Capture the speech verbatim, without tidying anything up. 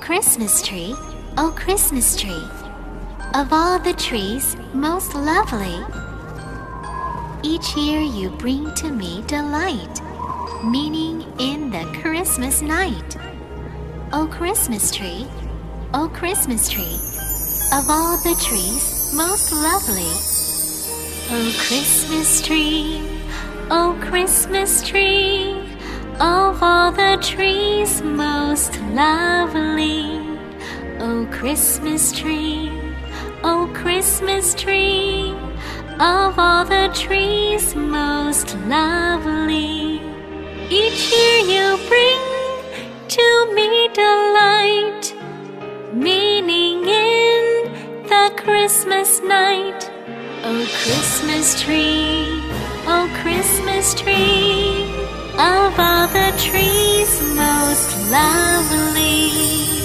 Christmas tree, O Christmas tree, of all the trees most lovely, each year you bring to me delight, meaning in the Christmas night. O Christmas tree, O Christmas tree, of all the trees most lovely. O Christmas tree, O Christmas tree, of all the trees most lovely. O Christmas tree, O Christmas tree, of all the trees most lovely, each year you bring to me delight, meaning in the Christmas night. O Christmas tree, O Christmas tree, of all the trees most lovely.